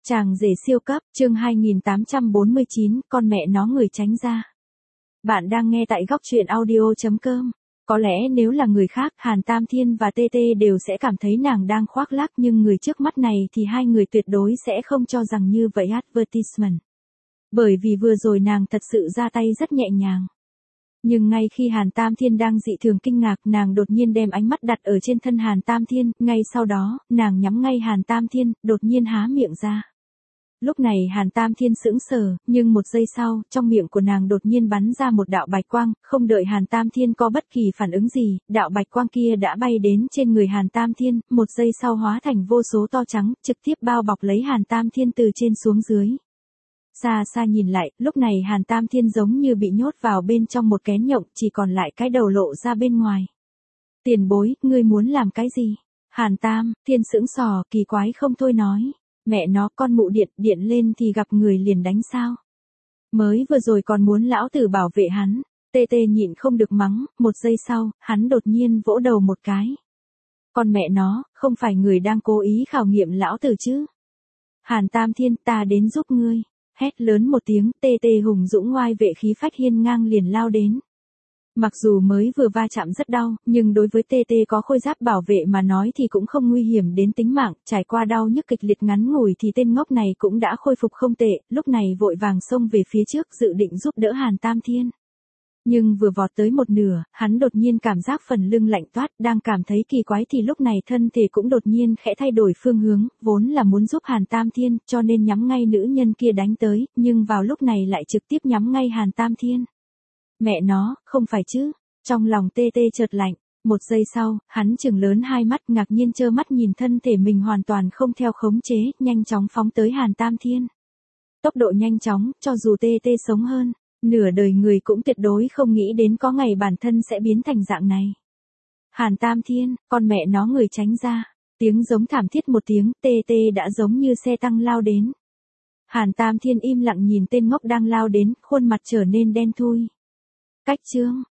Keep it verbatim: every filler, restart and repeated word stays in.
Chàng rể siêu cấp, chương hai nghìn tám trăm bốn mươi chín, con mẹ nó người tránh ra. Bạn đang nghe tại góc truyện audio chấm com. Có lẽ nếu là người khác, Hàn Tam Thiên và tê tê đều sẽ cảm thấy nàng đang khoác lác, nhưng người trước mắt này thì hai người tuyệt đối sẽ không cho rằng như vậy advertisement. Bởi vì vừa rồi nàng thật sự ra tay rất nhẹ nhàng. Nhưng ngay khi Hàn Tam Thiên đang dị thường kinh ngạc, nàng đột nhiên đem ánh mắt đặt ở trên thân Hàn Tam Thiên, ngay sau đó, nàng nhắm ngay Hàn Tam Thiên, đột nhiên há miệng ra. Lúc này Hàn Tam Thiên sững sờ, nhưng một giây sau, trong miệng của nàng đột nhiên bắn ra một đạo bạch quang, không đợi Hàn Tam Thiên có bất kỳ phản ứng gì, đạo bạch quang kia đã bay đến trên người Hàn Tam Thiên, một giây sau hóa thành vô số to trắng, trực tiếp bao bọc lấy Hàn Tam Thiên từ trên xuống dưới. Xa xa nhìn lại, lúc này Hàn Tam Thiên giống như bị nhốt vào bên trong một kén nhộng, chỉ còn lại cái đầu lộ ra bên ngoài. Tiền bối, ngươi muốn làm cái gì? Hàn Tam Thiên sững sờ, kỳ quái không thôi nói. Mẹ nó, con mụ điện, điện lên thì gặp người liền đánh sao? Mới vừa rồi còn muốn lão tử bảo vệ hắn. Tê tê nhịn không được mắng, một giây sau, hắn đột nhiên vỗ đầu một cái. Con mẹ nó, không phải người đang cố ý khảo nghiệm lão tử chứ? Hàn Tam Thiên, ta đến giúp ngươi. Hét lớn một tiếng, tê tê hùng dũng ngoai vệ khí phách hiên ngang liền lao đến. Mặc dù mới vừa va chạm rất đau, nhưng đối với tê tê có khôi giáp bảo vệ mà nói thì cũng không nguy hiểm đến tính mạng, trải qua đau nhức kịch liệt ngắn ngủi thì tên ngốc này cũng đã khôi phục không tệ, lúc này vội vàng xông về phía trước dự định giúp đỡ Hàn Tam Thiên. Nhưng vừa vọt tới một nửa, hắn đột nhiên cảm giác phần lưng lạnh toát, đang cảm thấy kỳ quái thì lúc này thân thể cũng đột nhiên khẽ thay đổi phương hướng, vốn là muốn giúp Hàn Tam Thiên, cho nên nhắm ngay nữ nhân kia đánh tới, nhưng vào lúc này lại trực tiếp nhắm ngay Hàn Tam Thiên. Mẹ nó, không phải chứ? Trong lòng tê tê chợt lạnh, một giây sau, hắn trừng lớn hai mắt ngạc nhiên trơ mắt nhìn thân thể mình hoàn toàn không theo khống chế, nhanh chóng phóng tới Hàn Tam Thiên. Tốc độ nhanh chóng, cho dù tê tê sống hơn, nửa đời người cũng tuyệt đối không nghĩ đến có ngày bản thân sẽ biến thành dạng này. Hàn Tam Thiên, con mẹ nó người tránh ra, tiếng giống thảm thiết một tiếng, tê tê đã giống như xe tăng lao đến. Hàn Tam Thiên im lặng nhìn tên ngốc đang lao đến, khuôn mặt trở nên đen thui. Cách chương